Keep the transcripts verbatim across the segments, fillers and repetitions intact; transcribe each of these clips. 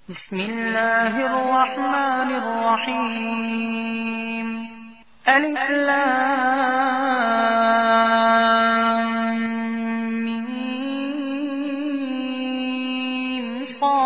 بسم الله الرحمن الرحيم. ألف لام ميم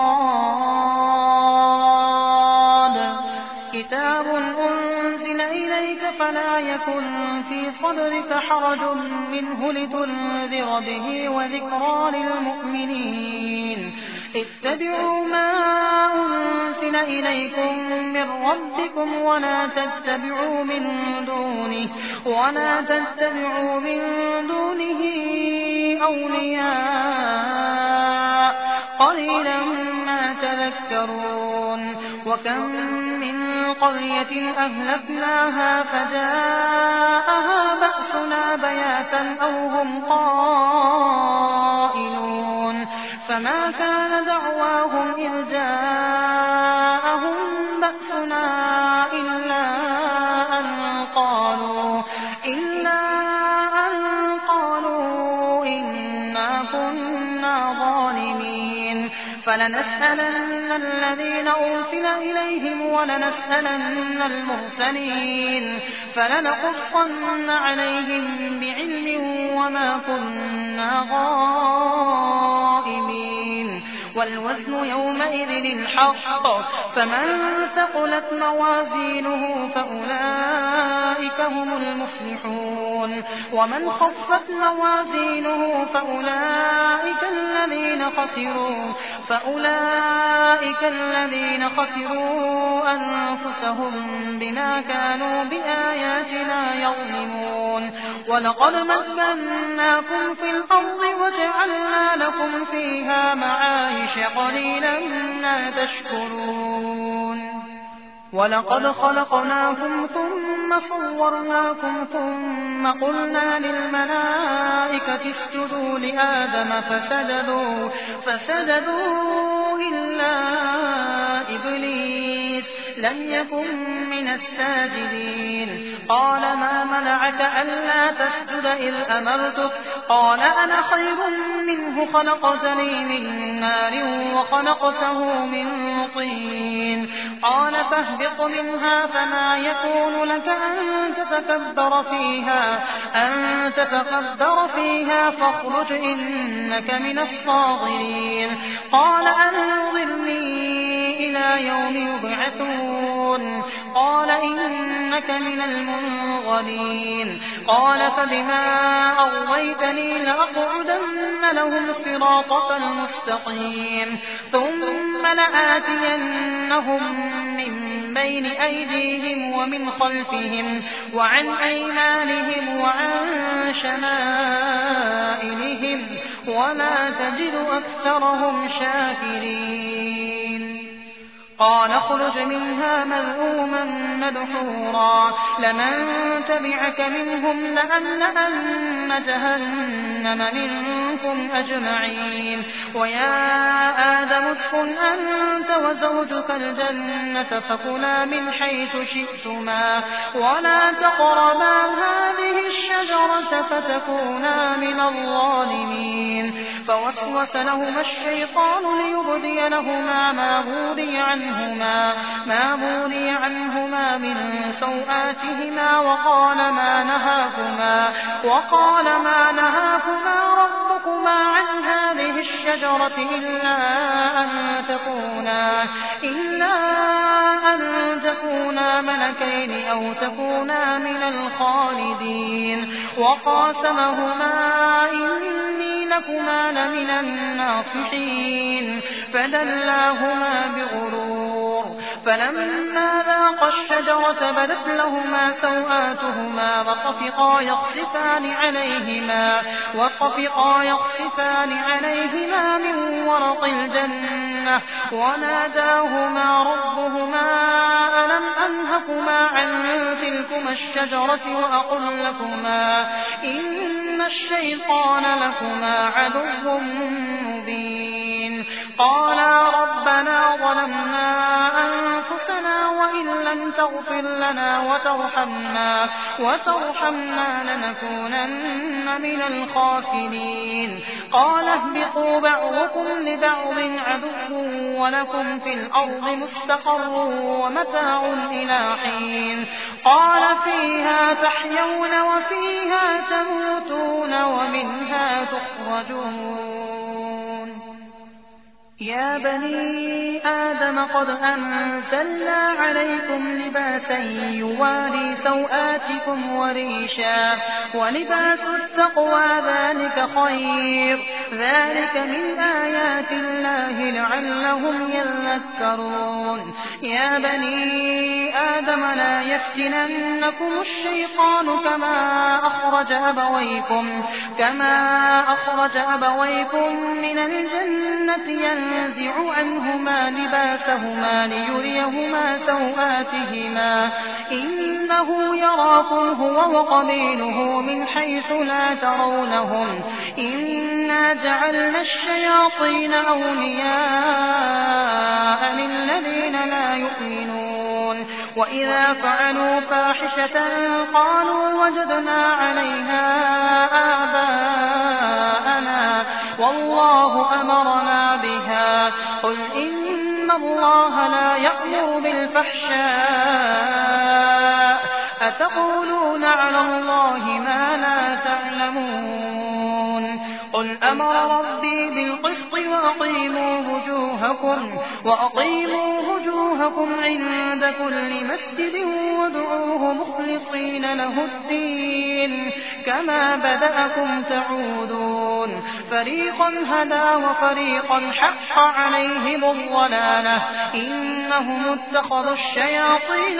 صاد. كتاب أنزل إليك فلا يكن في صدرك حرج منه لتنذر به وذكرى للمؤمنين. اتبعوا ما أنزل إليكم من ربكم ولا تتبعوا من دونه ولا تتبعوا من دونه أولياء قليلا ما تذكرون. وكم من قرية أهلكناها فجاءها بأسنا بياتا أو هم قائلون. فما كان دعواهم إذ جاءهم بأسنا إلا أن قالوا إلا أن قالوا إنا كنا ظالمين. فلنسألن الذين أرسل إليهم ولنسألن المرسلين. فلنقصن عليهم بعلم وما كنا غائبين. والوزن يومئذ الحق. فمن ثقلت موازينه فأولئك هم المفلحون. ومن خفت موازينه فأولئك الذين خسروا فأولئك الذين خسروا أنفسهم بما كانوا بآياتنا يظلمون. ولقد مكناكم في الأرض وجعلنا لكم فيها معايش قليلا ما تشكرون. ولقد خلقناكم ثم صورناكم ثم قلنا للملائكة اسجدوا لآدم فسجدوا, فسجدوا إلا إبليس لم يكن من الساجدين. قال ما منعك ألا تسجد إذ أمرتك؟ قال أنا خير منه خلقتني من نار وخلقته من طين. قال فاهبط منها فما يكون لك أن تتكبر فيها أن تتكبر فيها فاخرج إنك من الصاغرين. قال أنظرني إلى يوم يبعثون. قال إنك من المنظرين. قال فبما أغويتني لأقعدن لهم صراطك المستقيم ثم لآتينهم من بين أيديهم ومن خلفهم وعن أيمانهم وعن شمائلهم ولا تجد أكثرهم شاكرين. قال اخرج منها مذءوما مدحورا لمن تبعك منهم لأملأن جهنم منكم أجمعين. ويا آدم اسكن أنت وزوجك الجنة فكلا من حيث شئتما ولا تقربا هذه الشجرة فتكونا من الظالمين. فوسوس لهما الشيطان ليبدي لهما ما بوري عنهما ما بوري عنهما من سوآتهما وقال ما نهاكما وقال ما نهاكما ربكما عن هذه الشجرة إلا أن تكونا إلا أن تكونا ملكين أو تكونا من الخالدين. وقاسمهما إني لكما لمن الناصحين فدلاهما بغرور. فلما ذاقا الشجرة بدت لهما سوآتهما وطفقا يخصفان عليهما وطفقا يخصفان عليهما من ورق الجنة وناداهما ربهما ألم أنهكما عن تلكما الشجرة وأقل لكما إن الشيطان لكما عدو مبين. قالا ربنا ظلمنا أنفسنا وإن وإن لم تغفر لنا وترحمنا, وترحمنا لنكونن من الخاسرين. قال اهبطوا بعضكم لبعض عدو ولكم في الأرض مستقر ومتاع إلى حين. قال فيها تحيون وفيها تموتون ومنها تخرجون. يا بني آدم قد أنزلنا عليكم لباسا يواري سوآتكم وريشا ولباس التقوى ذلك خير ذلك من آيات الله لعلهم يذكرون. يا بني آدم لا يفتننكم الشيطان كما أخرج أبويكم كما أخرج أبويكم من الجنة ينزع عنهما لباسهما ليريهما سوآتهما إنه يراكم هو وقبيله من حيث لا ترونهم إنا جعلنا الشياطين أولياء للذين لا يؤمنون. وإذا فعلوا فاحشة قالوا وجدنا عليها آباءنا والله أمرنا بها قل إن الله لا يأمر بالفحشاء أتقولون على الله ما لا تعلمون. قل أمر ربي بالقسط وأقيموا وجوهكم, وأقيموا وجوهكم عند كل مسجد وادعوه مخلصين له الدين كما بدأكم تعودون. فريقا هدى وفريقا حق عليهم الضلالة إنهم اتخذوا الشياطين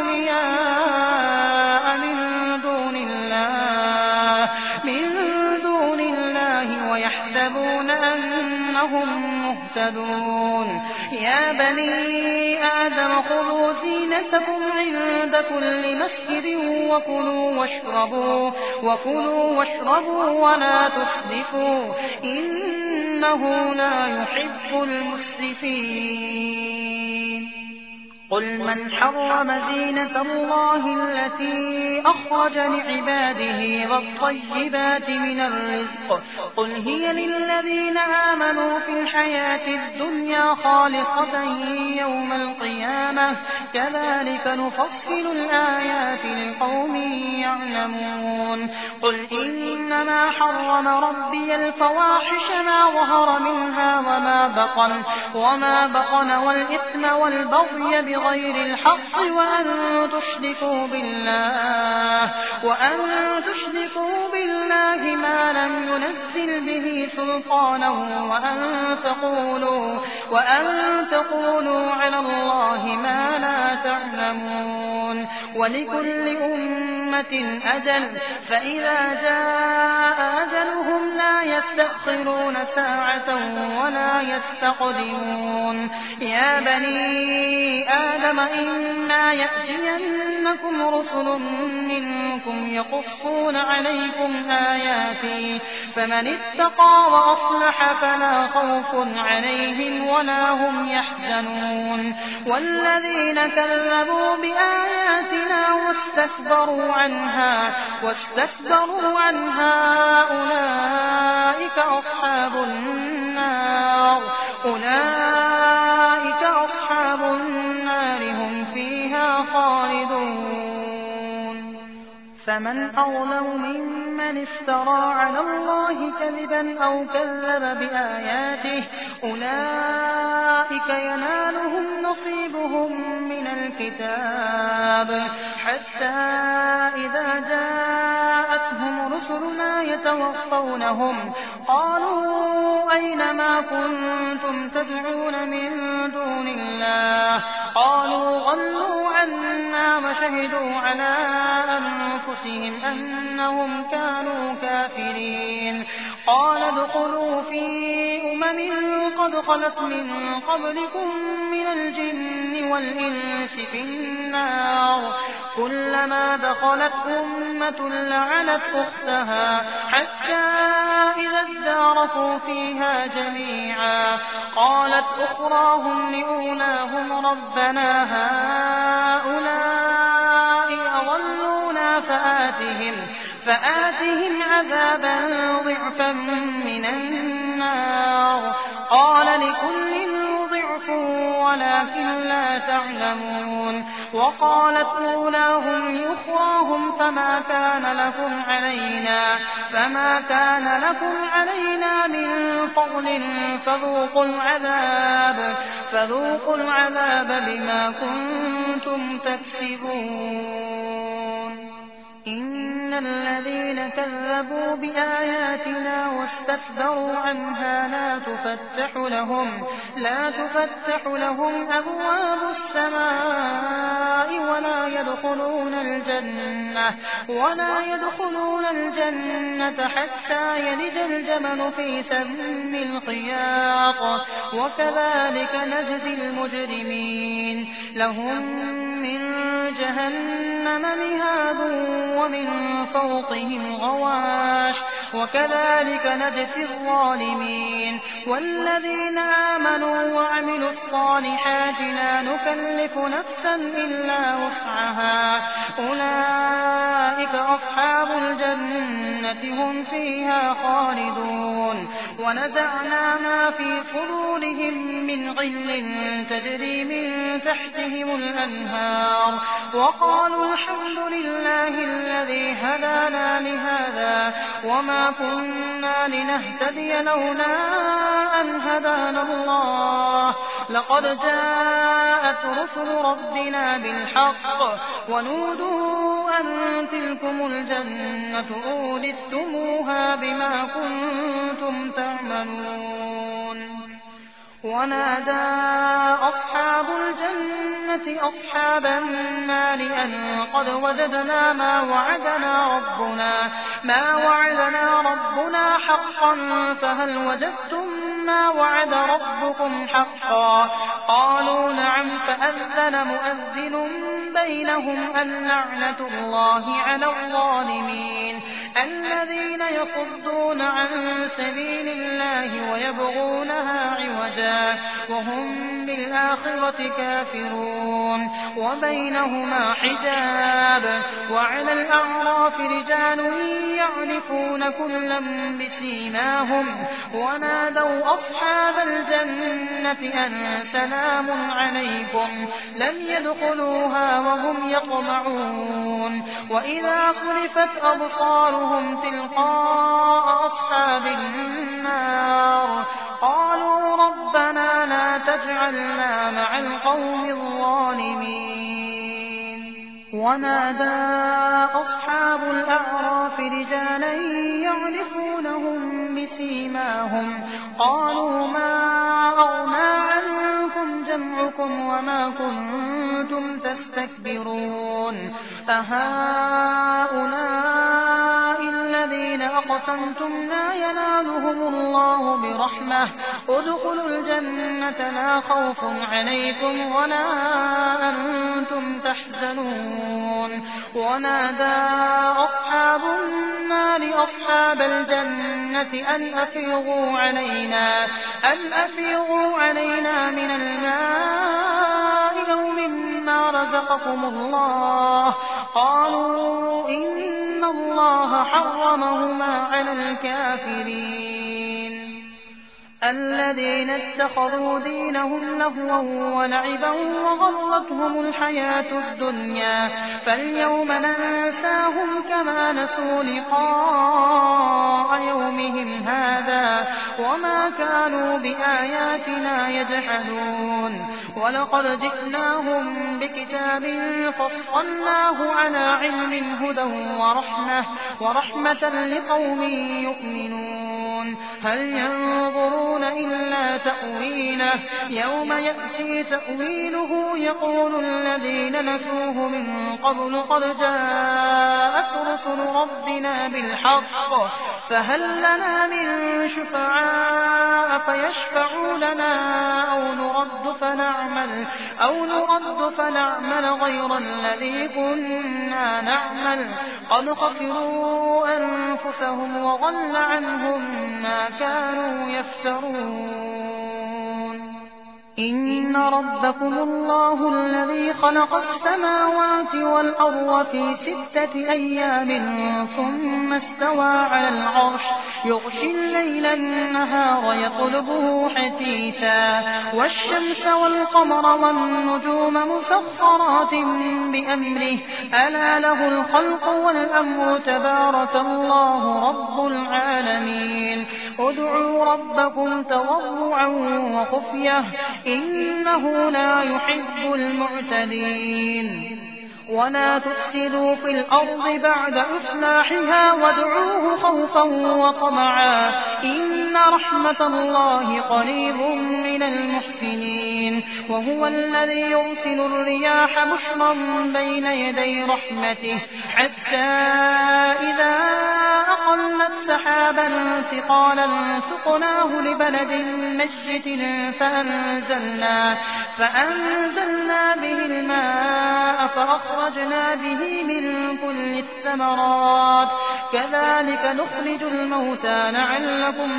أولياء من دون الله من دون الله ويحسبون أنهم مهتدون. يا بني آدم خذوا زينتكم عند كل مسجد وكلوا واشربوا, وكلوا واشربوا ولا تسرفوا إنه لا يحب المسرفين. قل من حرم زينة الله التي أخرج لعباده والطيبات من الرزق قل هي للذين آمنوا في الحياة الدنيا خالصة يوم القيامة كذلك نفصل الآيات لقوم يعلمون. قل إنما حرم ربي الفواحش ما ظهر منها وما بطن, وما بطن والإثم والبغي بغير الحق وأن تشركوا بالله وأن تشركوا بالله ما لم ينزل به سلطانا وأن تقولوا وأن تقولوا على الله ما لا تعلمون. ولكل أمة أجل فإذا جاء أجلهم لا يستأخرون ساعة ولا يستقدمون. يا بني آدم إما يأتينكم رسل منكم يقصون عليكم آياتي فمن اتقى وأصلح فلا خوف عليهم ولا هم يحزنون. والذين كذبوا بآياتنا واستكبروا عنها واستكبروا عنها أولئك أصحاب النار أولئك أصحاب النار هم فيها خالدون. فمن أظلم ممن افترى على الله كذبا أو كذب بآياته أولئك ينالهم نصيبهم من الكتاب حتى إذا جاءتهم رسلنا يتوفونهم قالوا أين ما كنتم تدعون من دون الله قالوا ضلوا عنا وشهدوا على أنفسهم أنهم كانوا كافرين. قال ادخلوا في أمم قد خلت من قبلكم من الجن والإنس في النار كلما دخلت أمة لعنت أختها حتى إذا اداركوا فيها جميعا قالت أخراهم لأولاهم ربنا هؤلاء أضلونا فآتهم, فآتهم عذابا ضعفا من النار. قال لكل ضعف ولكن لا تعلمون. وقالت أولاهم لأخراهم فما كان لكم علينا فما كان لكم علينا من فضل فذوقوا العذاب فذوقوا العذاب بما كنتم تكسبون. إن الذين كذبوا بآياتنا واستكبروا عنها لا تفتح لهم لا تفتح لهم أبواب السماء ولا يدخلون الجنة ولا يدخلون الجنة حتى يلج الجمل في سم الخياط وكذلك نجزي المجرمين. لهم من جهنم مهاد ومن فوقهم غواش وكذلك نجزي الظالمين. والذين آمنوا وعملوا الصالحات لا نكلف نفسا إلا وسعها أولئك أصحاب الجنة هم فيها خالدون. ونزعنا ما في صدورهم من غل تجري من تحتهم الأنهار وقالوا الحمد لله الذي هدانا لهذا وما كنا لنهتدي لولا أن هدانا الله لقد جاءت رسل ربنا بالحق ونودوا أن تلكم الجنة أورثتموها بما كنتم تعملون. ونادى أصحاب الجنة أصحاب النار أن قد وجدنا ما وعدنا ربنا ما وعدنا ربنا حقا فهل وجدتم ما وعد ربكم حقا؟ قالوا نعم. فأذن مؤذن بينهم اللعنة الله على الظالمين الذين يصدون عن سبيل الله ويبغونها عوجا وهم بالآخرة كافرون. وبينهما حجاب. وعلى الأعراف رجال يعرفون كلا بسيماهم ونادوا أصحاب الجنة أن سلام عليكم لم يدخلوها وهم يطمعون. وإذا صرفت أبصارهم تلقاء أصحاب النار قالوا ربنا لا تجعلنا مع القوم الظالمين. ونادى أصحاب الأعراف رجالا يعرفونهم بسيماهم قالوا ما أغنى عنكم جمعكم وما كنتم تستكبرون أهؤلاء الذين أقسمتم لا ينالهم الله برحمة ادخلوا الجنة لا خوف عليكم ولا أنتم تحزنون. ونادى أصحاب النار أصحاب الجنة أن أفيضوا علينا أن أفيضوا علينا من الماء أو مما رزقكم الله قالوا إن الله حرمهما على الكافرين الذين اتخذوا دينهم لهوا ولعبا وغرتهم الحياة الدنيا فاليوم ننساهم كما نسوا لقاء يومهم هذا وما كانوا بآياتنا يجحدون. ولقد جئناهم بكتاب فصلناه على علم هدى ورحمة, ورحمة لقوم يؤمنون. هل ينظرون إلا تأويله يوم يأتي تأويله يقول الذين نسوه من قبل قد جاءت رسل ربنا بالحق فهل لنا من شفعاء فيشفعوا لنا أو نرد فنعمل, أو نرد فنعمل غير الذي كنا نعمل قد خسروا أنفسهم وضل عنهم ما كانوا يفترون. إن ربكم الله الذي خلق السماوات والأرض في ستة أيام ثم استوى على العرش يغشي الليل النهار يطلبه حثيثا والشمس والقمر والنجوم مسخرات بأمره ألا له الخلق والأمر تبارك الله رب العالمين ادعوا ربكم تضرعا وخفية إنه لا يحب المعتدين ولا تفسدوا في الأرض بعد إصلاحها وادعوه خوفا وطمعا إن رحمة الله قريب من المحسنين وهو الذي يرسل الرياح بشرا بين يدي رحمته حتى إذا أقلت سحابا ثقالا سقناه لبلد ميت فأنزلنا, فأنزلنا به الماء فأخرجنا به من كل الثمرات كذلك نخرج الموتى لعلكم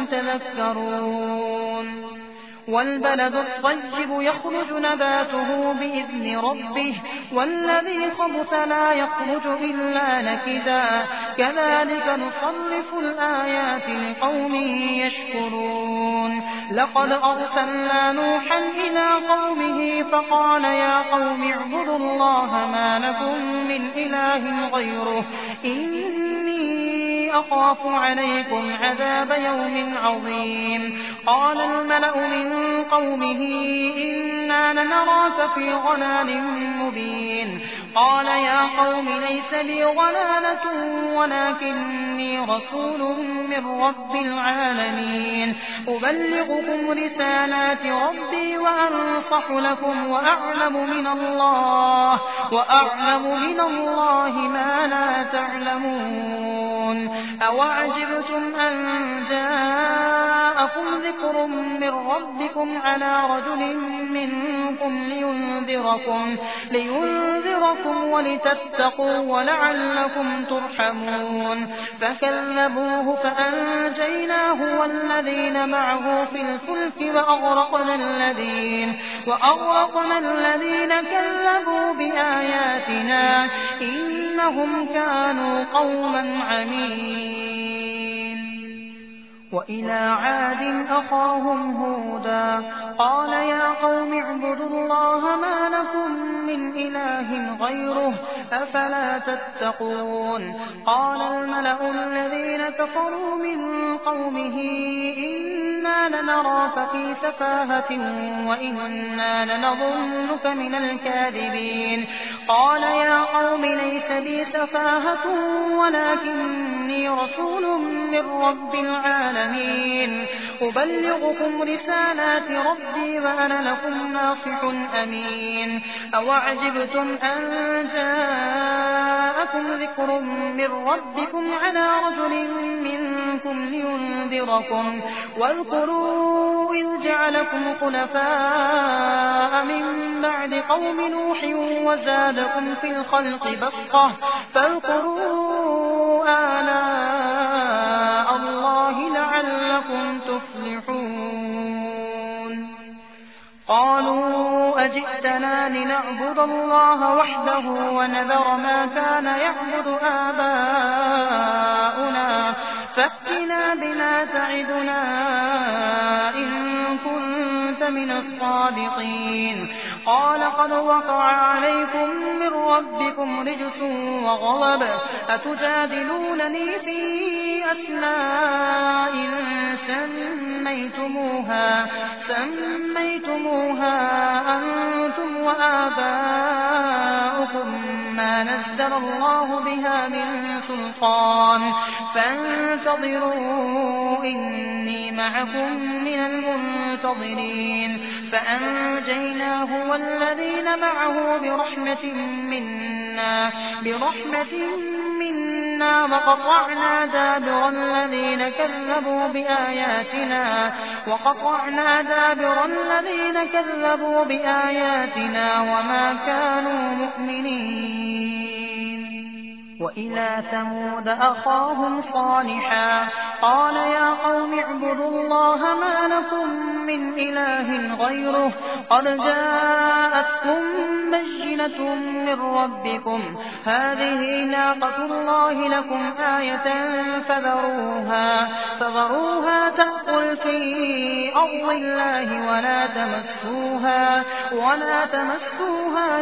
تذكرون والبلد الطيب يخرج نباته بإذن ربه والذي خبث لا يخرج إلا نكدا كذلك نصرف الآيات لقوم يشكرون لقد أرسلنا نوحا إلى قومه فقال يا قوم اعبدوا الله ما لكم من إله غيره إني أخاف عليكم عذاب يوم عظيم قال الملأ من قومه إنا لنراك في ضلال مبين قال يا قوم ليس لي ضلالة ولكني رسول من رب العالمين أبلغكم رسالات ربي وأنصح لكم وأعلم من الله وأعلم من الله ما لا تعلمون أوعجبتم أن جاءكم ذكر من ربكم على رجل منكم لينذركم, لينذركم ولتتقوا ولعلكم ترحمون فكذبوه فأنجيناه والذين معه في الفلك وأغرقنا الذين, وأغرقنا الذين كذبوا بآياتنا إنهم كانوا قوما عمين وإلى عاد أخاهم هودا قال يا قوم اعبدوا الله ما لكم من إله غيره أفلا تتقون قال الملأ الذين كفروا من قومه إنا لنراك في سفاهة وإنا لنظنك من الكاذبين قال يا قوم ليس بي سفاهة ولكني رسول من رب العالمين أبلغكم رسالات ربي وأنا لكم ناصح أمين أوعجبتم أن جاءكم ذكر من ربكم على رجل منكم لينذركم واذكروا إذ جعلكم خلفاء من بعد قوم نوح وزادكم في الخلق بسطة فاذكروا آلاء الله لعلكم تفلحون قالوا أجئتنا لنعبد الله وحده ونذر ما كان يعبد آباؤنا فأتنا بما تعدنا إن كنت من الصادقين قال قد وقع عليكم من ربكم رجس وغضب أتجادلونني في أسماء سميتموها, سميتموها أنتم وآباؤكم ما نزل الله بها من سلطان فانتظروا إني معكم من المنتظرين فأنجيناه والذين معه برحمة منا, برحمة منا وقطعنا دابر الذين كذبوا بآياتنا وقطعنا دابر الذين كذبوا بآياتنا وما كانوا مؤمنين وإلى ثمود أخاهم صالحا قال يا قوم اعبدوا الله ما لكم من إله غيره قد جاءتكم بينة من ربكم هذه ناقة الله لكم آية فذروها, فذروها تأكل في أرض الله ولا تمسوها, ولا تمسوها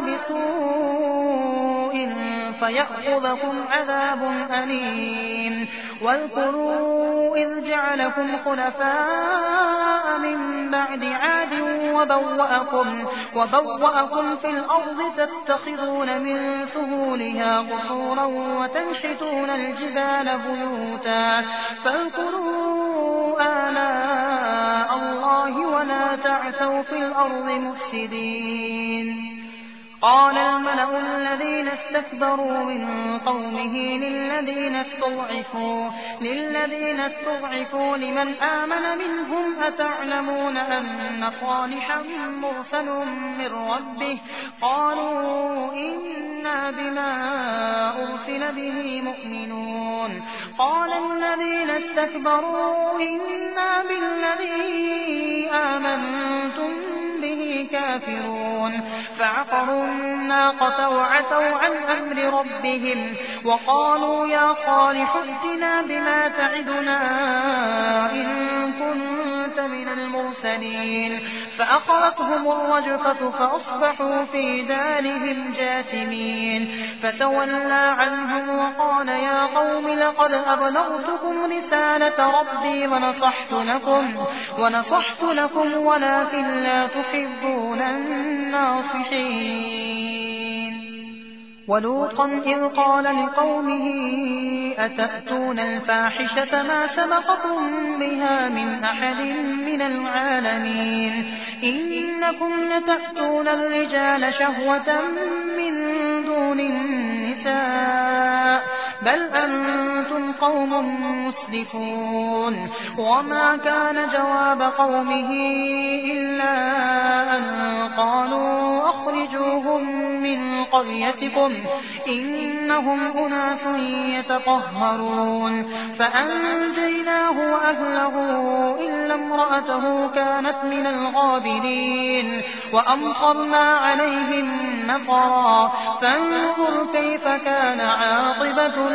بسوء فيأخذكم عذاب أليم واذكروا إذ جعلكم خلفاء من بعد عاد وبوأكم, وبوأكم في الأرض تتخذون من سهولها قصورا وتنحتون الجبال بيوتا فاذكروا آلاء الله ولا تعثوا في الأرض مفسدين. قال الملأ الذين استكبروا من قومه للذين استضعفوا, للذين استضعفوا لمن آمن منهم أتعلمون أن صالحا مرسل من ربه قالوا إنا بما أرسل به مؤمنون. قال الذين استكبروا إنا بالذي آمنتم به كافرون فعقروا الناقة وعتوا عن أمر ربهم وقالوا يا صالح ائتنا بما تعدنا إن كنت من المرسلين فأخذتهم الرجفة فأصبحوا في دارهم جاثمين فتولى عنهم وقال يا قوم لقد أبلغتكم رسالة ربي ونصحت لكم, ونصحت لكم ولكن لا تحبون الناصحين. ولوطا إذ قال لقومه أتأتون الفاحشة ما سبقكم بها من أحد من العالمين إنكم لتأتون الرجال شهوة من دون النساء بل أنتم قوم مسرفون. وما كان جواب قومه إلا أن قالوا أخرجوهم من قريتكم إنهم أناس يتطهرون فأنجيناه وأهله إلا امرأته كانت من الغابرين وأمطرنا عليهم مطرا فانظر كيف كان عاقبة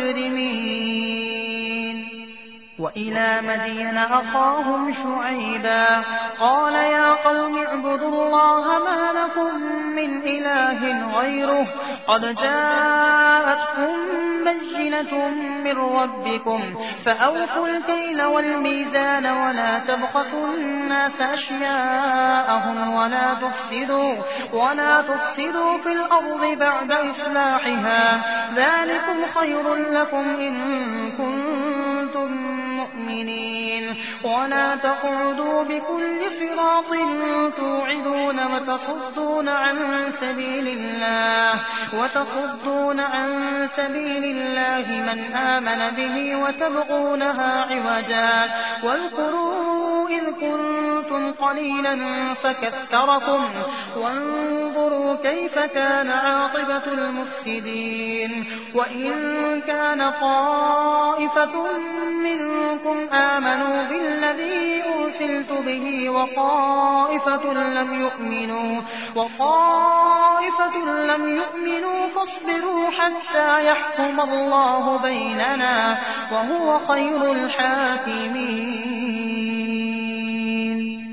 المجرمين. وإلى مدين أخاهم شعيبا قال يا قوم اعبدوا الله ما لكم من إله غيره قد جاءتكم بينة من ربكم فأوفوا الكيل والميزان ولا تبخسوا الناس أشياءهم ولا تفسدوا, ولا تفسدوا في الأرض بعد إصلاحها ذلكم خير لكم إن كنتم مؤمنين. ولا تقعدوا بكل صراط توعدون وتصدون عن سبيل الله, وتصدون عن سبيل الله من آمن به وتبغونها عوجا واذكروا إذ كنتم قليلا فكثركم وانظروا كيف كان عاقبة المفسدين. وإن كان طائفة منكم آمنوا بالذي أرسلت به وطائفة لم يؤمنوا, وطائفة لم يؤمنوا فاصبروا حتى يحكم الله بيننا وهو خير الحاكمين.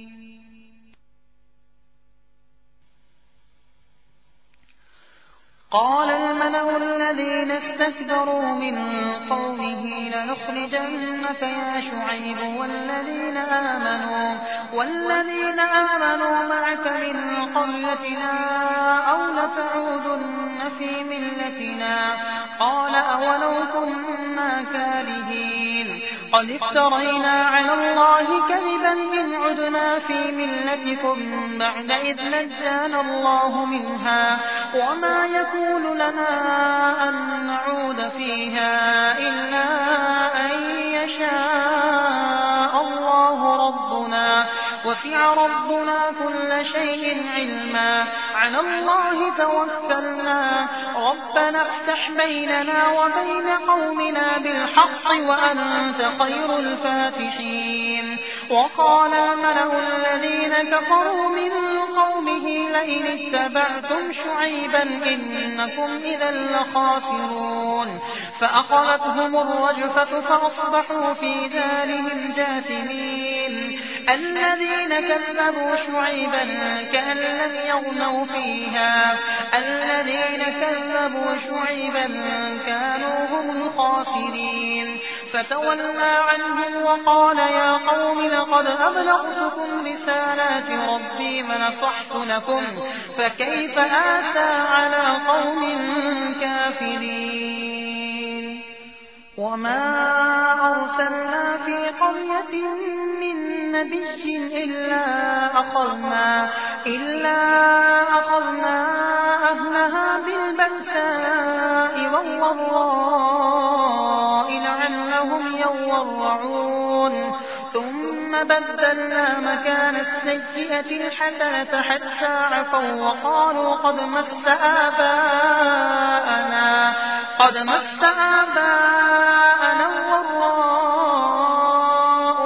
قال الملأ الذين استكبروا من قومه لنخرجنك يا شعيب والذين آمنوا, والذين آمنوا معك من قريتنا أو لتعودن في ملتنا قال أولو كنا كارهين قد افترينا على الله كذبا إن عدنا في ملتكم بعد إذ نجانا الله منها وما يكون لنا أن نعود فيها إلا أن يشاء الله ربنا وسع ربنا كل شيء علما على الله توكلنا ربنا افتح بيننا وبين قومنا بالحق وأنت خير الفاتحين وقال الملأ الذين كفروا من قومه لئن اتبعتم شعيبا إنكم إذا لخاسرون فأخذتهم الرجفة فأصبحوا في دارهم جاثمين الذين كذبوا شعيبا كأن لم يغنوا فيها الذين كذبوا شعيبا كانوا هم الخاسرين فتولى عنهم وقال يا قوم لقد أبلغتكم رسالات ربي ونصحت لكم فكيف آسى على قوم كافرين وما أرسلنا في قرية من نبي إلا أخذنا, إلا أخذنا أهلها بالبأساء والضراء لعلهم يضرعون ثم بدلنا مكان السيئة الحسنة حتى عفوا وقالوا قد مس آباءنا قد مس آباءنا الضراء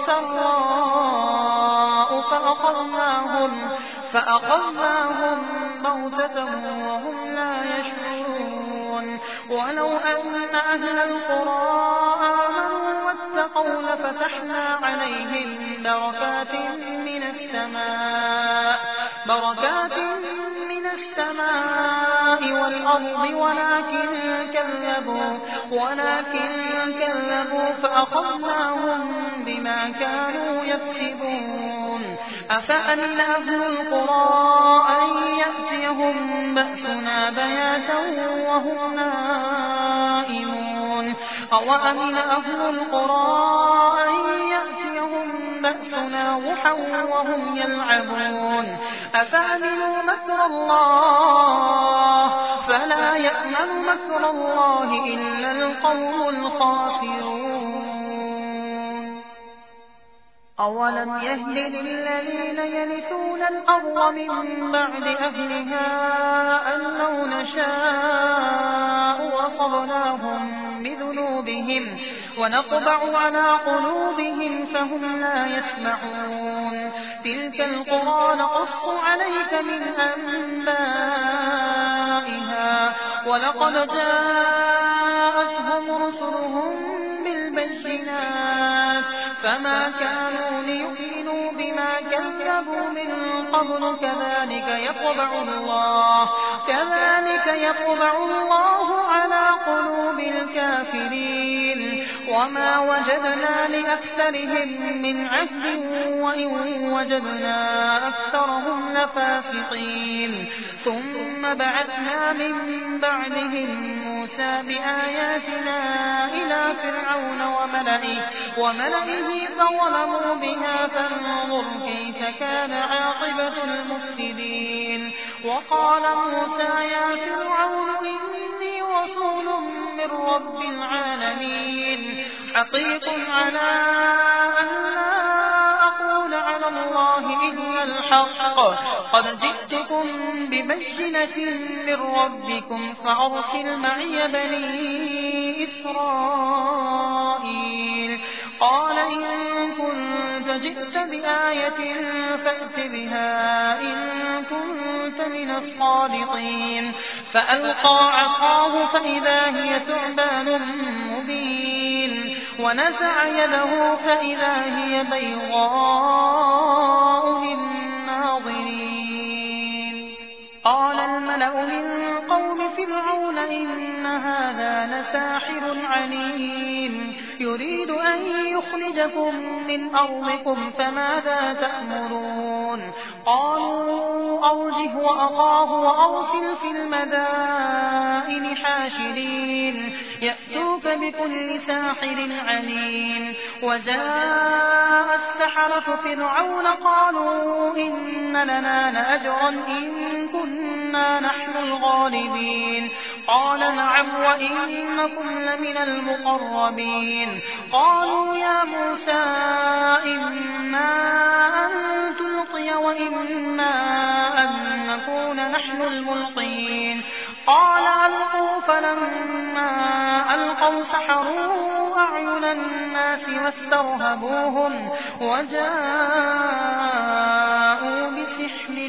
والسراء فأخذناهم فأخذناهم بغتة وهم لا يشعرون ولو أن أهل القرى آمنوا واتقوا لفتحنا عليهم بركات من السماء بركات من السماء والأرض ولكن كذبوا ولكن كذبوا فأخذناهم بما كانوا يكسبون أفأمن أهل القرى أن يأتيهم بأسنا بياتا وهم نائمون أوأمن أهل القرى أن يأتيهم بأسنا ضحى وهم يلعبون أفأمنوا مكر الله فلا يأمن مكر الله إلا القوم الخاسرون أولم يهد للذين يرثون الأرض من بعد أهلها أن لو نشاء أصبناهم بذنوبهم ونطبع على قلوبهم فهم لا يسمعون تلك القرى نقص عليك من أنبائها ولقد جاءتهم رسلهم بالبينات فما كانوا ليؤمنوا بما كذبوا من قبل كذلك يطبع الله كذلك يطبع الله على قلوب الكافرين وما وجدنا لأكثرهم من عهد وإن وجدنا أكثرهم لفاسقين ثم بعثنا من بعدهم موسى بآياتنا إلى فرعون وملئه وملئه فظلموا بها فانظر كيف كان عاقبة المفسدين وقال موسى يا فرعون إني رسول من رب العالمين حقيق على أن لا أقول على الله إلا الحق قد جئتكم ببينة من ربكم فأرسل معي بني إسرائيل قال إن كنت جئت بآية فأت بها إن كنت من الصادقين فألقى عصاه فإذا هي ثعبان مبين ونزع يده فإذا هي بيضاء للناظرين قال الملأ من قوم فرعون إن هذا لساحر عليم يريد أن يخرجكم من أرضكم فماذا تأمرون قالوا أرجه وأخاه وأرسل في المدائن حاشرين يأتوك بكل ساحر عليم. وجاء السحرة فرعون قالوا إن لنا لأجرا إن كنا نحن الغالبين. قال نعم وإنكم لمن المقربين. قالوا يا موسى إما أن تلقي وإما أن نكون نحن الملقين. قال ألقوا فلما ألقوا سحروا أعين الناس واسترهبوهم وجاءوا بسحر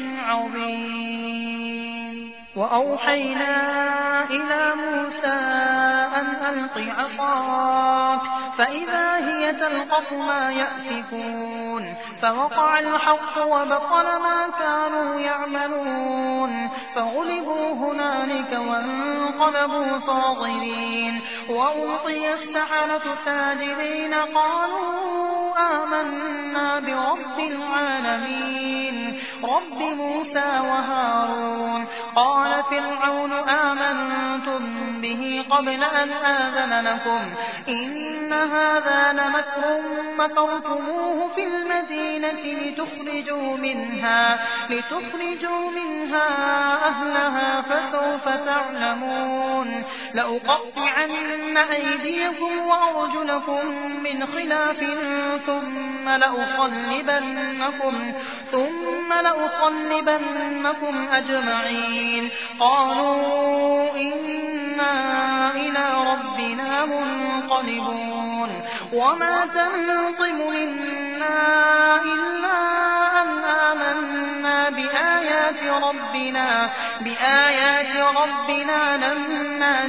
عظيم. وأوحينا إلى موسى أن ألق عصاك فإذا هي تلقف ما يأفكون. فوقع الحق وبطل ما كانوا يعملون فغلبوا هنالك وانقلبوا صاغرين. وألقي السحرة ساجدين قالوا آمنا برب العالمين رب موسى وهارون. قال فرعون آمنتم به قبل أن آذن لكم إن هذا لمكر مكرتموه في المدينة لتخرجوا منها, لتخرجوا منها أهلها فسوف تعلمون. لأقطعن أيديكم وأرجلكم من خلاف ثم لأصلبنكم, ثم لأصلبنكم أجمعين. قالوا إنا إلى ربنا منقلبون. وما تنقم منا إلا أن آمنا بآيات ربنا, بآيات ربنا لما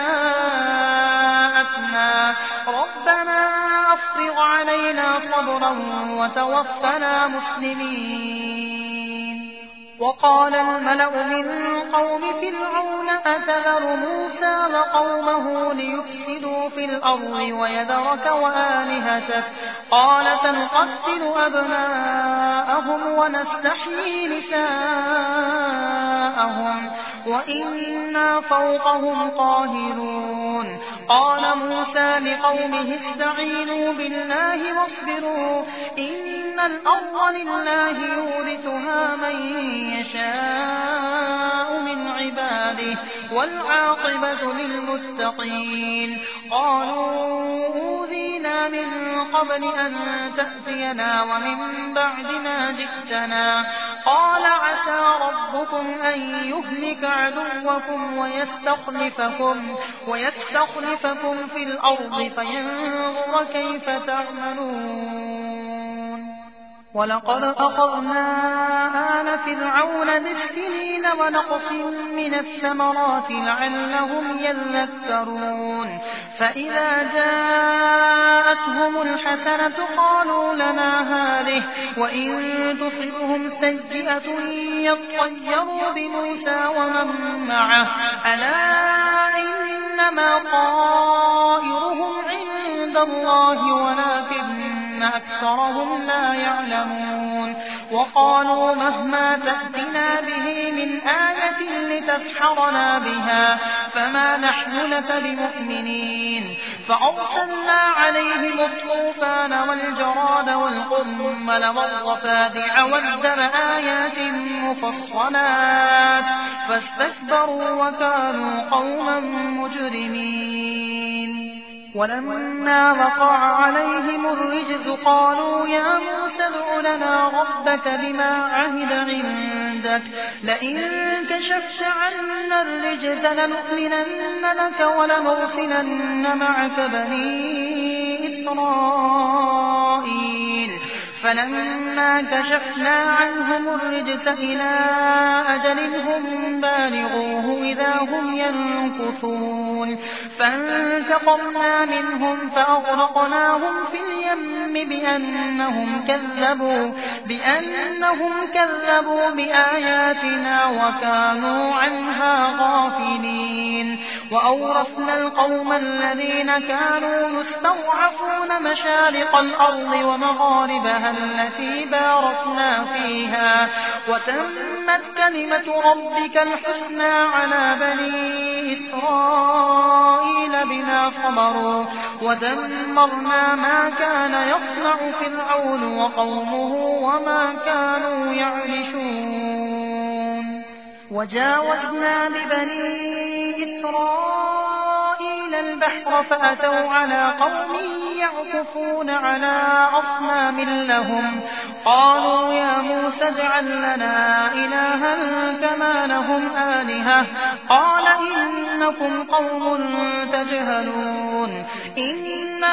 جاءتنا. ربنا أفرغ علينا صبرا وتوفنا مسلمين. وقال الملأ من قوم فرعون أتذر موسى وقومه ليفسدوا في الأرض ويذرك وآلهتك قال سنقتل أبناءهم ونستحيي نساءهم وإنا فوقهم قاهرون. قال موسى لقومه استعينوا بالله واصبروا إن الأرض لله يورثها من يشاء من عباده والعاقبة للمتقين. قالوا أوذينا من قبل أن تأتينا ومن بعد ما جئتنا. قال عسى ربكم أن يهلك عدوكم ويستخلفكم, ويستخلفكم في الأرض فينظر كيف تعملون. ولقد أخذنا آل فرعون بالسنين ونقص من الثمرات لعلهم يذكرون. فإذا جاءتهم الحسنة قالوا لنا هذه وإن تصبهم سيئة يطيروا بموسى ومن معه ألا إنما طائرهم عند الله ولكن أكثرهم لا يعلمون. وقالوا مهما تأتنا به من آية لتسحرنا بها فما نحن لك بمؤمنين. فأرسلنا عليهم الطوفان والجراد والقمل والضفادع والدم آيات مفصلات فاستكبروا وكانوا قوما مجرمين. ولما وقع عليهم الرجز قالوا يا موسى ادع لنا ربك بما عهد عندك لئن كشفت عنا الرجز لنؤمنن لك ولنرسلن معك بني إسرائيل. فلما كشفنا عنهم الرجز إلى أجل هم بالغوه إذا هم ينكثون فانتقمنا منهم فأغرقناهم في اليم بأنهم كذبوا, بأنهم كذبوا بآياتنا وكانوا عنها غافلين. وأورثنا القوم الذين كانوا يستضعفون مشارق الأرض ومغاربها التي باركنا فيها وتمت كلمة ربك الحسنى على بني إسرائيل بما صبروا ودمرنا ما كان يصنع فرعون وقومه وما كانوا يعرشون. وجاوزنا ببني إسرائيل البحر فأتوا على قوم يعكفون على أصنام لهم قالوا يا موسى اجعل لنا إلها كما لهم آلهة قال إنكم قوم تجهلون إن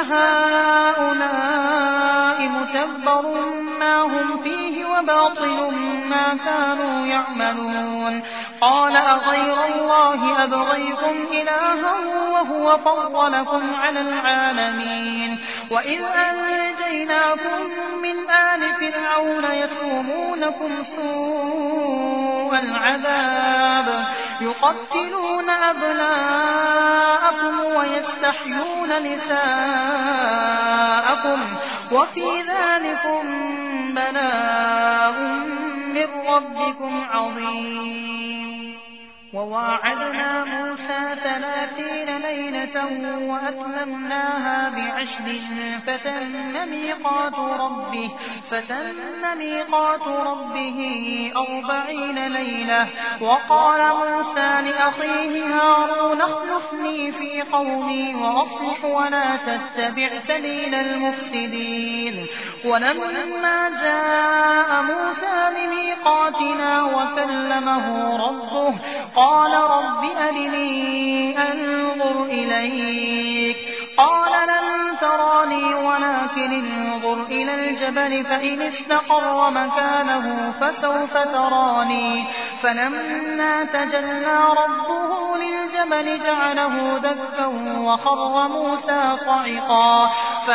هؤلاء متبر ما هم فيه وباطل ما كانوا يعملون. قال أغير الله أبغيكم إلها وهو فضلكم على العالمين. وإذ أنجيناكم من آل فرعون يسومونكم سوء العذاب يقتلون أبناءكم ويستحيون نساءكم وفي ذلكم بلاء من ربكم عظيم. وواعدنا موسى ثلاثين ليلة وأتممناها بعشر فتم ميقات ربه, فتم ميقات ربه أربعين ليلة. وقال موسى لأخيه هارون اخلفني في قومي وأصلح ولا تتبع سبيل المفسدين. ولما جاء موسى لميقاتنا وكلمه ربه قال رب أرني أنظر إليك قال لن تراني ولكن انظر إلى الجبل فإن استقر مكانه فسوف تراني. فلما تجلى ربه للجبل جعله دكا وخر موسى صعقا.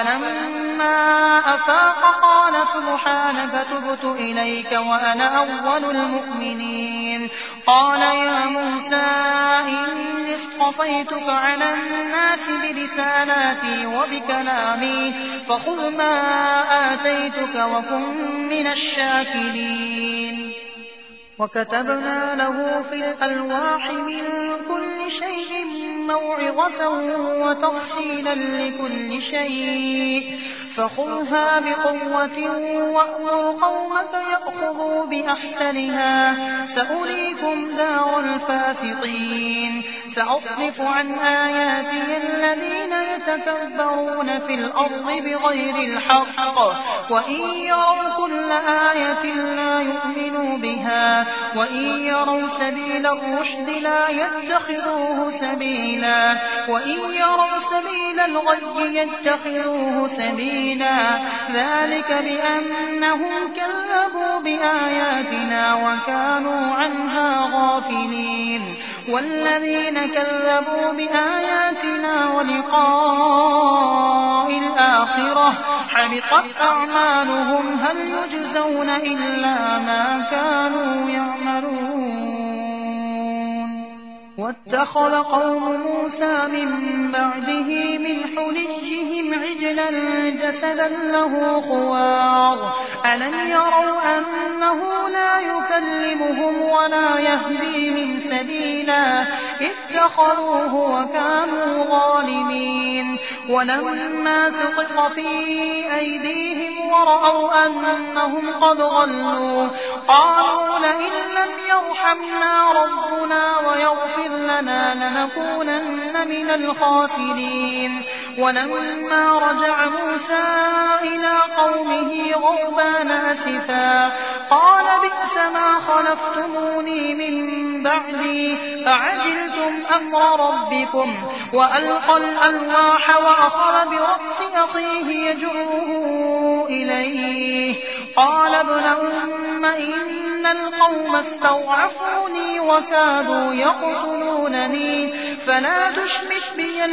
فلما أفاق قال سبحانك تبت إليك وأنا أول المؤمنين. قال يا موسى إني اصطفيتك على الناس برسالاتي وبكلامي فخذ ما آتيتك وكن من الشاكرين. وكتبنا له في الألواح من كل شيء موعظة وتفصيلا لكل شيء فخذها بقوة وأمر قومك يأخذوا بأحسنها سأريكم دار الفاسقين. سأصرف عن آياتي الذين يتكبرون في الأرض بغير الحق وإن يروا كل آية لا يؤمنوا بها وإن يروا سبيل الرشد لا يتخذوه سبيلا وإن يروا سبيل الغي يتخذوه سبيلا. ذلك بأنهم كذبوا بآياتنا وكانوا عنها غافلين. والذين كذبوا بآياتنا ولقاء الآخرة حبطت أعمالهم هل يجزون إلا ما كانوا يعملون. واتخذ قوم موسى من بعده من حليهم عجلا جسدا له خوار ألم يروا أنه لا يكلمهم ولا يهديهم سبيلا اتخذوه وكانوا ظالمين. ولما سقط في أيديهم ورأوا أنهم قد ضلوا قالوا لئن لم يرحمنا ربنا ويغفر لنا لنكونن من الخاسرين. ولما رجع موسى إلى قومه غضبان أسفا قال بئس ما خلفتموني من بعدي أعجلتم أمر ربكم وألقى الألواح وأخذ برأس أخيه يجره إليه قال ابن أم إن إن القوم استضعفوني وكادوا يقتلونني فلا تشمت بي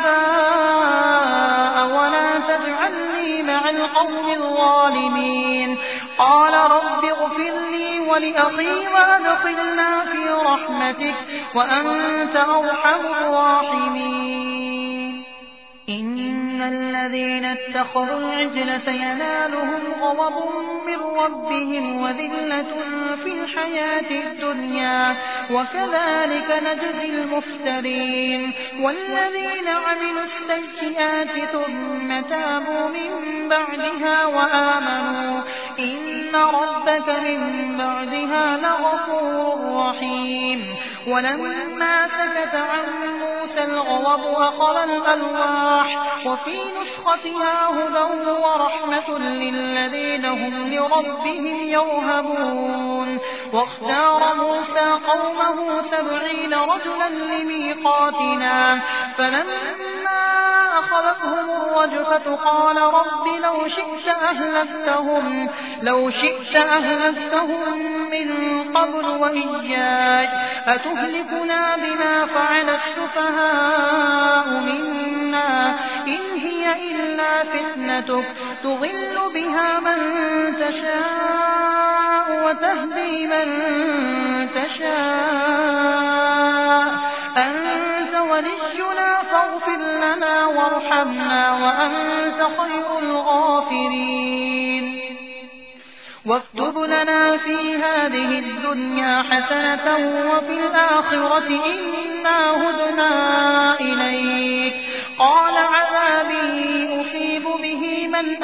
الأعداء ولا تجعلني مع القوم الظالمين قال رب اغفر لي ولأخي وأدخلنا في رحمتك وأنت أرحم الراحمين إن الذين اتخذوا العجل سينالهم غضب من ربهم وذلة في الحياة الدنيا وكذلك نجزي المفترين والذين عملوا السيئات ثم تابوا من بعدها وآمنوا إن ربك من بعدها لغفور رحيم ولما سكت عن موسى الغضب أخذ الألواح وفي نسختها هدى ورحمة للذين هم لربهم يرهبون واختار موسى قومه سبعين رجلا لميقاتنا فلما أخذتهم الرجفة قال رب لو شئت أهلكتهم لو شئت أهلكتهم من قبل وإياي أتهلكنا بما فعل السفهاء منا إن هي إلا فتنتك تضل بها من تشاء وتهدي من تشاء أنت ولينا فاغفر لنا وارحمنا وأنت خير الغافرين واكتب لنا في هذه الدنيا حسنة وفي الآخرة إنا هدنا إليك قال عذابي أصيب به من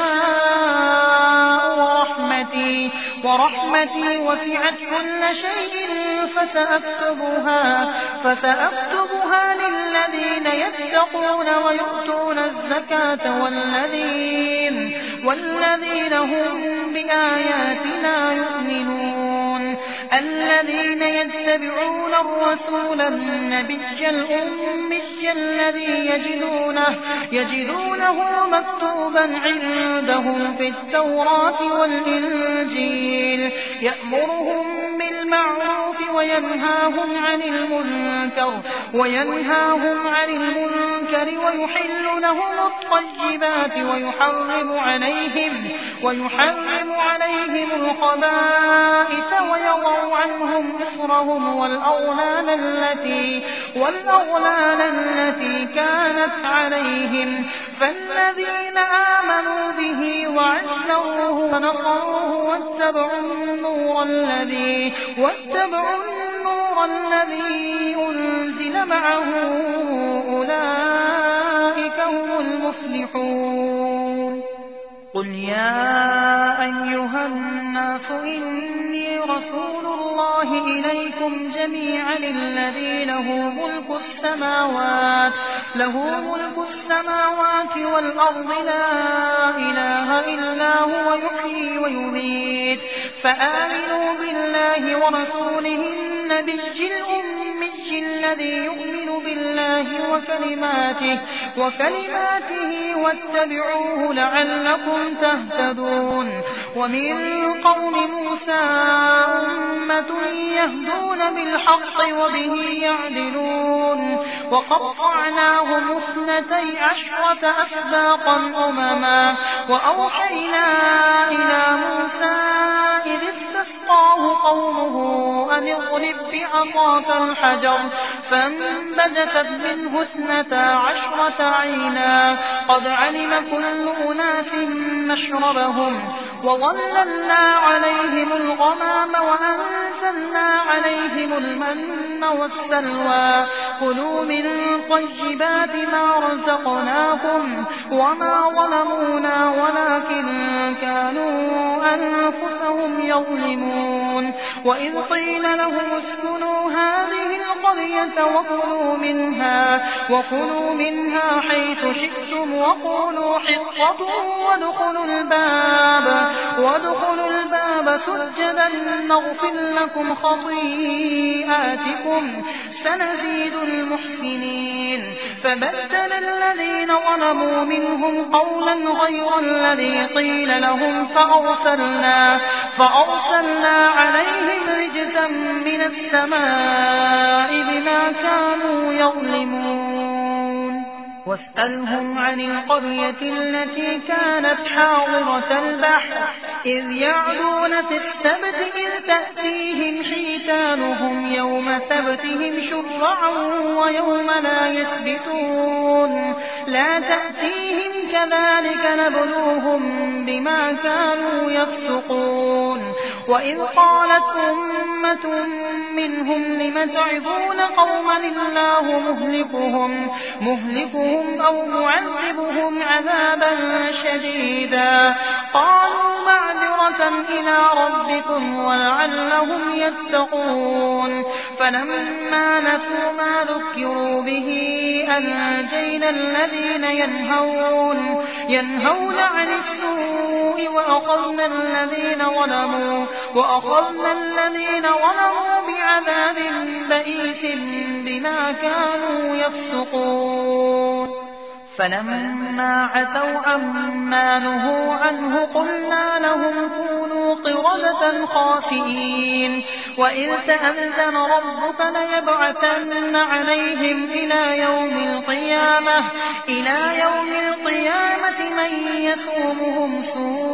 أشاء ورحمتي, ورحمتي وسعت كل شيء فسأكتبها, فسأكتبها للذين يتقون ويؤتون الزكاة والذين, والذين هم بآياتنا يؤمنون الذين يتبعون الرسول النبي الأمي الذي يجدونه, يجدونه مكتوبا عندهم في التوراة والإنجيل يأمرهم بالمعروف وينهاهم عن المنكر وينهاهم عن المنكر ويحل لهم الطيبات ويحرم عليهم ويحرم عليهم الخبائث ويضع عنهم إصرهم والأغلال التي والأغلال التي كانت عليهم فالذين آمنوا به وعزروه ونصروه واتبعوا النور الذي واتبعوا النور الذي أنزل معه أولئك هم المفلحون قل يا أيها الناس إني رسول الله إليكم جميعا الذي له ملك السماوات له ملك السماوات والأرض لا إله إلا هو يحيي ويميت فآمنوا بالله ورسوله النبي الأمي الذي يؤمن بالله وكلماته, وكلماته واتبعوه لعلكم تهتدون ومن قوم موسى أمة يهدون بالحق وبه يعدلون وقطعناهم اثنتي عشرة أسباطا أمما وأوحينا إلى موسى إذ استسقاه قومه أن اضرب بعصاك الحجر فانبجست منه اثنتا عشرة عينا قد علم كل أناس مشربهم وظللنا عليهم الغمام وأنزلنا عليهم المن والسلوى كلوا من طيبات ما رزقناكم وما ظلمونا ولكن كانوا أنفسهم يظلمون وإذ قيل لهم اسكنوا هذه القرية وكلوا منها, وكلوا منها حيث شئتم وقولوا حطة وادخلوا الباب, وادخلوا الباب سجدا نغفر لكم خطيئاتكم سنزيد المحسنين فبدل الذين ظلموا منهم قولا غير الذي قيل لهم فأرسلنا, فأرسلنا عليهم رجزا من السماء بما كانوا يظلمون واسألهم عن القرية التي كانت حاضرة البحر إذ يعدون في السبت إذ تأتيهم حيتانهم يوم سبتهم شرعا ويوم لا يسبتون لا تأتيهم كذلك نبلوهم بما كانوا يفسقون وإذ قالت أمة منهم لم تعظون قوما الله مهلكهم, مهلكهم أو معذبهم عذابا شديدا قالوا معذرة إلى ربكم ولعلهم يتقون فلما نسوا ما ذكروا به أنجينا الذين ينهون, ينهون عن السوء وأخذنا الذين ظلموا, وأخذنا الذين ظلموا بعذاب بئيس بما كانوا يفسقون فلما عتوا عما نهوا عنه قلنا لهم كونوا قردة خاسئين وإذ تأذن ربك ليبعثن عليهم إلى يوم القيامة, إلى يوم القيامة من يسومهم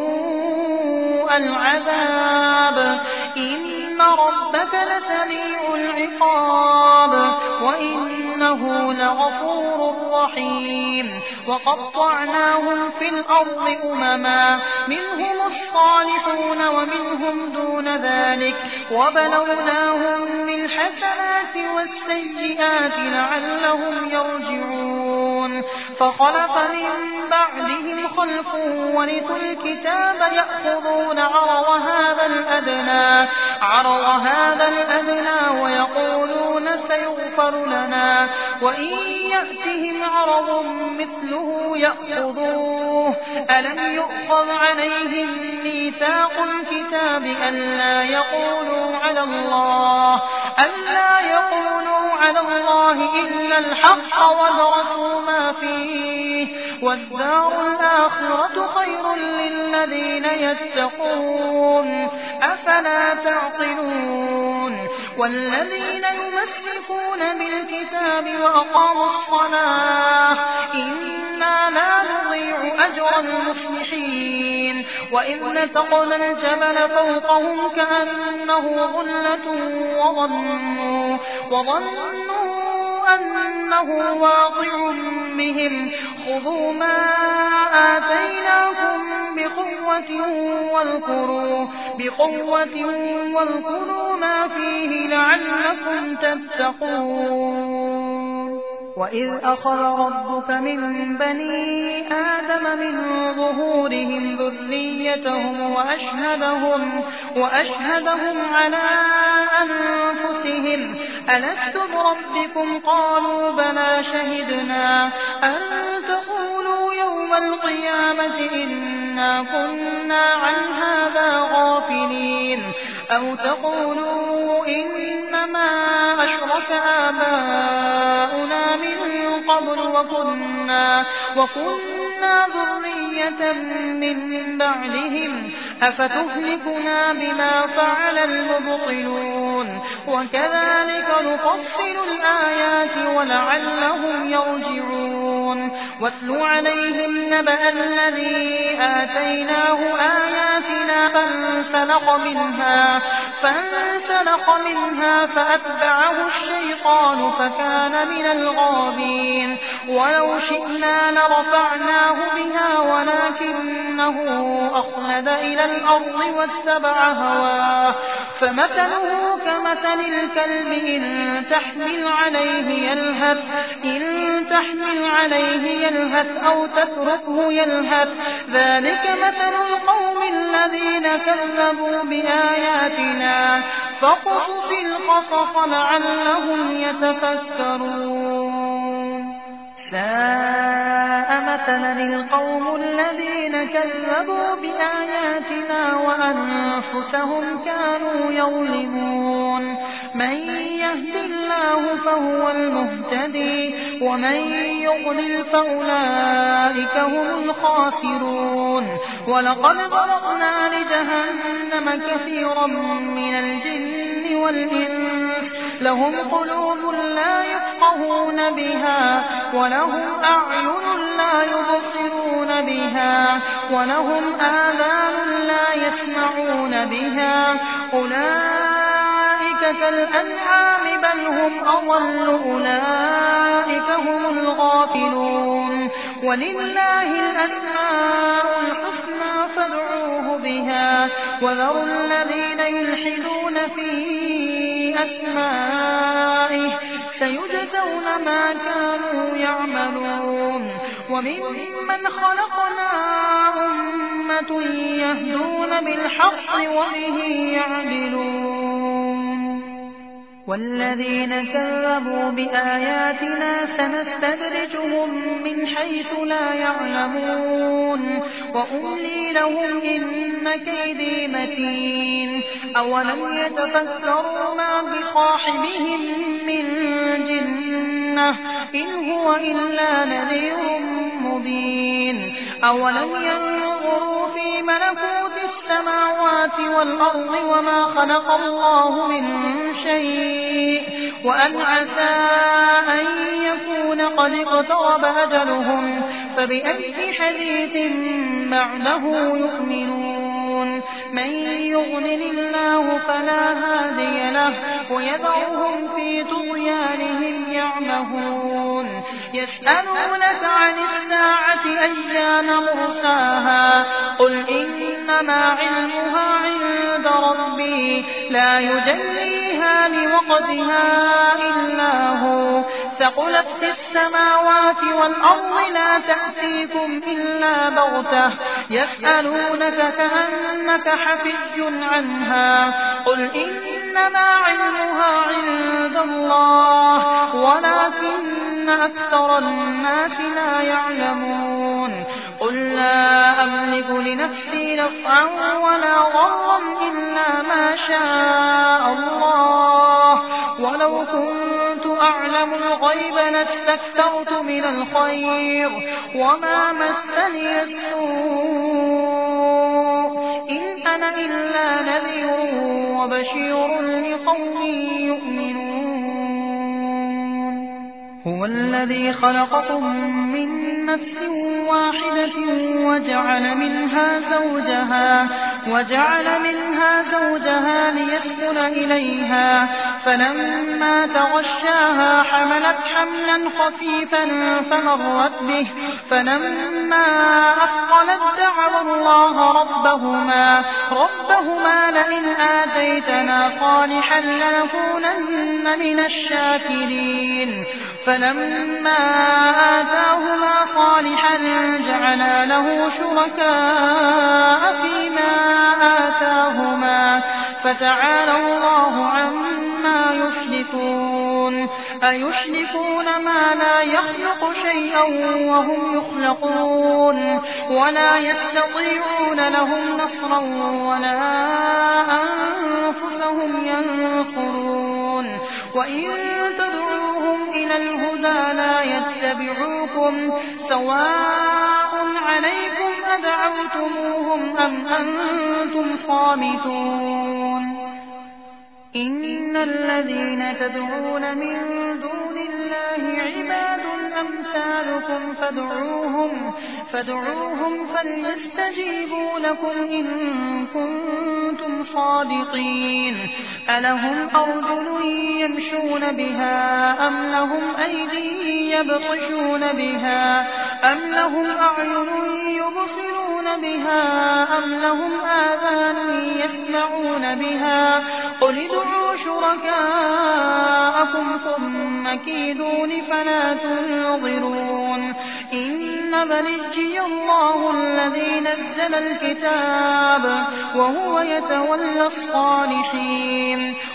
سوء العذاب إن ربك لسريع العقاب وإنه لغفور رحيم وقطعناهم في الأرض أمما منهم الصالحون ومنهم دون ذلك وبلوناهم بالحسنات والسيئات لعلهم يرجعون فخلف من بعدهم خلف ورثوا الكتاب يأخذون عرض هذا الأدنى, عرض هذا الأدنى ويقولون سيغفر لنا وإن يأتهم عرض مثله يأخذوه ألم يؤخذ عليهم ميثاق الكتاب ألا يقولوا على الله, ألا يقولوا على الله إلا الحق ودرسوا ما فيه والدار الآخرة خير للذين يتقون أفلا تعقلون والذين يمسكون بالكتاب وأقاموا الصلاة إنا لا نضيع أجر المصلحين وإذ نتقنا الجبل فوقهم كأنه ظلة وظنوا, وظنوا أنه واقع بهم خذوا ما آتيناكم بقوة واذكروا, بقوة واذكروا ما فيه لعلكم تتقون وإذ أخذ ربك من بني آدم من ظهورهم ذريتهم وأشهدهم, وأشهدهم على أنفسهم ألست بربكم قالوا بلى شهدنا أن تقولوا يوم القيامة إنا كنا عن هذا غافلين أو تقولوا إنما أشرك آباؤنا من قبل وكنا, وكنا ذرية من بعدهم أفتهلكنا بما فعل المبطلون وكذلك نفصل الآيات ولعلهم يرجعون واتل عليهم نبأ الذي آتيناه آياتنا فانسلخ منها, فانسلخ منها فأتبعه الشيطان فكان من الغابين ولو شئنا لرفعناه بها ولكنه أخلد إلى الأرض واتبع هواه فمثله كمثل الكلب إن تحمل عليه يلهث, إن تحمل عليه يلهث أو تتركه يلهث ذلك مثل القوم الذين كذبوا بآياتنا فاقصص القصص لعلهم يتفكرون ساء مثلا القوم الذين كذبوا بآياتنا وأنفسهم كانوا يظلمون من يهد الله فهو المهتدي ومن يضلل فأولئك هم الخاسرون ولقد ضربنا لجهنم كثيرا من الجن والإنس لهم قلوب لا يفقهون بها ولهم أعين لا يبصرون بها ولهم آذان لا يسمعون بها أولئك كالأنعام بل هم أضل أولئك هم الغافلون ولله الأسماء الحسنى فادعوه بها وذروا الذين يلحدون في أسمائه سيجزون ما كانوا يعملون وممن خلقنا أمة يهدون بالحق وبه يعدلون والذين كذبوا بآياتنا سنستدرجهم من حيث لا يعلمون وأملي لهم إن كيدي متين أولم يتفكروا ما بصاحبهم من جنة إن هو إلا نذير مبين أولم ينظروا في ملكوت السماوات والأرض وما خلق الله من شيء وأن عسى أن يكون قد اقترب أجلهم فبأي حديث بعده يؤمنون من يضلل الله فلا هادي له ويذرهم في طغيانهم يعمهون يسألونك عن الساعة أيان مرساها قل إنما علمها عند ربي لا يجليها لوقتها إلا هو ثقلت في السماوات والأرض لا تأتيكم إلا بغتة يسألونك كأنك حفي عنها قل إنما علمها عند الله ولكن أكثر الناس لا يعلمون قل لا أملك لنفسي نفعا ولا ضرا إلا ما شاء الله ولو كنت أعلم الغيب لاستكثرت من الخير وما مسني السوء إن أنا إلا نذير وبشير لقوم يؤمنون هو الذي خلقكم من نفس واحدة وجعل منها زوجها وجعل منها زوجها ليسكن إليها فلما تغشاها حملت حملا خفيفا فمرت به فلما أثقلت دعوا الله ربهما ربهما لئن آتيتنا صالحا لنكونن من الشاكرين فلما آتاهما صالحا جعلا له شركاء فيما آتاهما فتعالى الله عما يشركون أيشركون ما لا يخلق شيئا وهم يخلقون ولا يستطيعون لهم نصرا ولا أنفسهم ينصرون وإن تدعوهم إلى الهدى لا يتبعوكم سواء عليكم أدعوتموهم أم أنتم صامتون إن الذين تدعون من دون الله عباد أمثالكم فادعوهم فادعوهم فليستجيبوا لكم إن كنتم صادقين ألهم أرجل يمشون بها أم لهم أيدي يبطشون بها أم لهم أعين يبصرون بها أم لهم آذان يسمعون بها قل ادعوا شركاءكم ثم كيدون فلا تنظرون إنما نجي الله الذي نزل الكتاب وهو يتولى الصالحين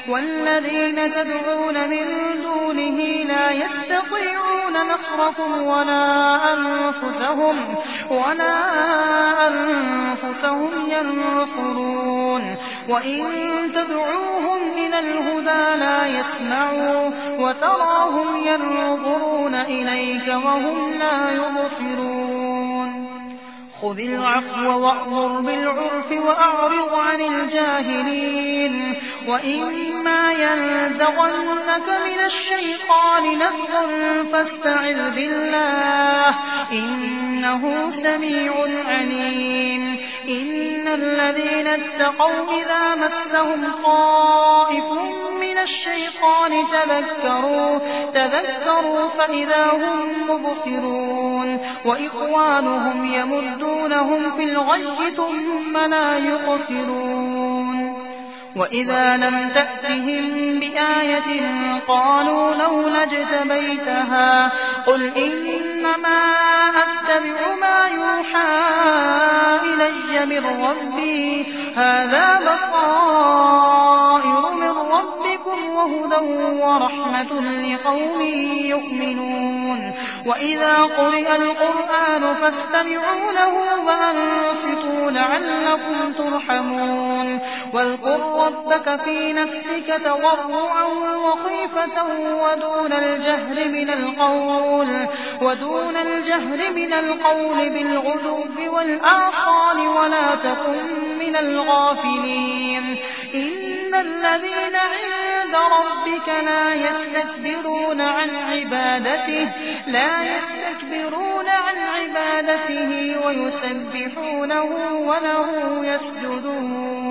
والذين تدعون من دونه لا يستطيعون نصركم ولا أنفسهم, ولا أنفسهم ينصرون وإن تدعوهم إلى الهدى لا يسمعوا وتراهم ينظرون إليك وهم لا يبصرون خذ العفو وأمر بالعرف وأعرض عن الجاهلين وإما ينزغنك من الشيطان نزغ فاستعذ بالله إنه سميع عليم إن الذين اتقوا إذا مسهم طائف من الشيطان تذكروا, تذكروا فإذا هم مبصرون وإخوانهم يمدونهم في الغي ثم لا يقصرون وإذا لم تأتهم بآية قالوا لولا اجتبيتها قل إنما أتبع ما يوحى إلي من ربي هذا بصائر من ربكم وهدى ورحمة لقوم يؤمنون وإذا قرئ القرآن فاستمعوا له وأنصتوا لعلكم ترحمون واذكر ربك في نفسك تضرعا وخيفة ودون الجهر من القول ودون الجهر من القول بالغدو والآصال ولا تكن من الغافلين إن الذين عند ربك لا يستكبرون عن عبادته لا يستكبرون عن عبادته ويسبحونه وله يسجدون